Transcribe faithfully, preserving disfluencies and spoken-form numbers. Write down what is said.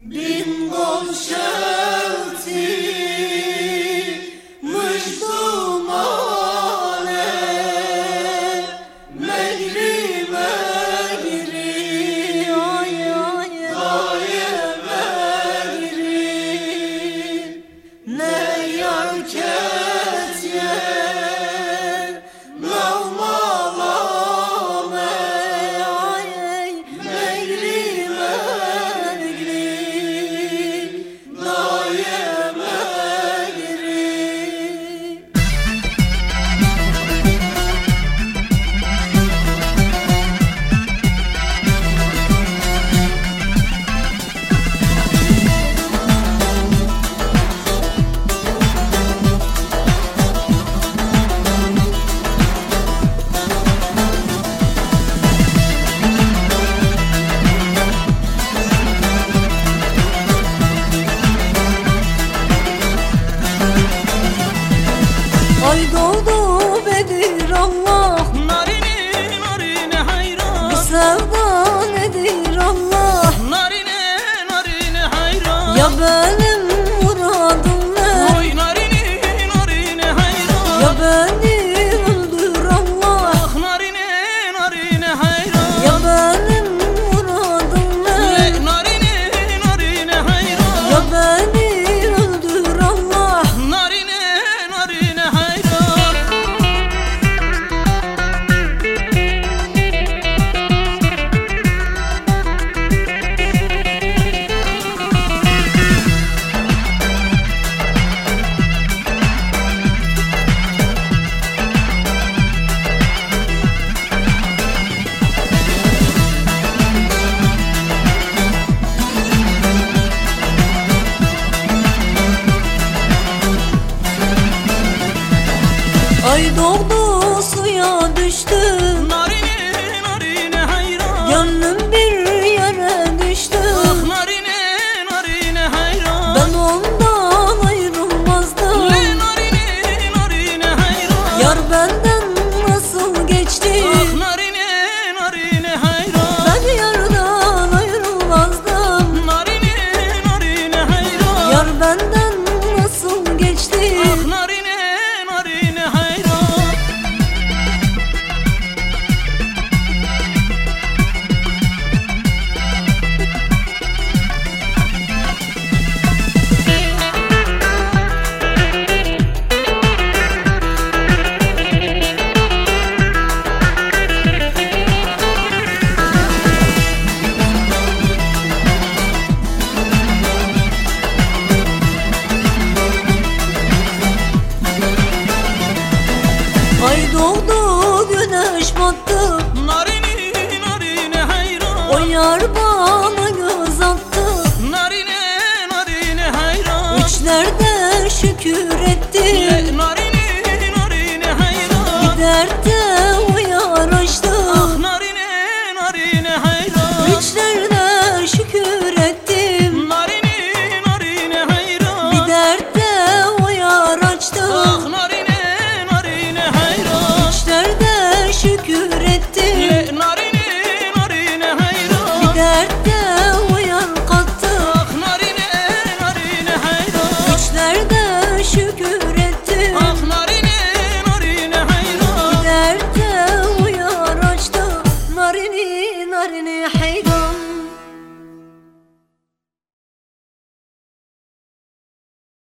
Bin gol şevti müjdumane Megri megri ay ay gaye megri Ne yar ketiye mevmalame ay megri megri Ay doğdu Bedir Allah Narine narine hayran Bir sevda nedir Allah Narine narine hayran Ya benim muradım ne Oy narine narine hayran Ya beni öldür Allah Ah narine narine hayran Ya benim muradım ne Narine narine hayran Ya beni öldür Allah Narine narine hayran Ay doğdu suya düştü Narine narine hayran Gönlüm bir yere düştü Ah narine narine hayran Ben ondan ayrılmazdım Narine narine hayran Yar benden nasıl geçti Ah narine narine hayran Ben yardan ayrılmazdım Narine narine hayran Yar benden nasıl geçti Ah narine narine hayran Ay doğdu güneş battı Narine narine hayran O yar bana göz attı Narine narine hayran Üçlerde şükür etti Narine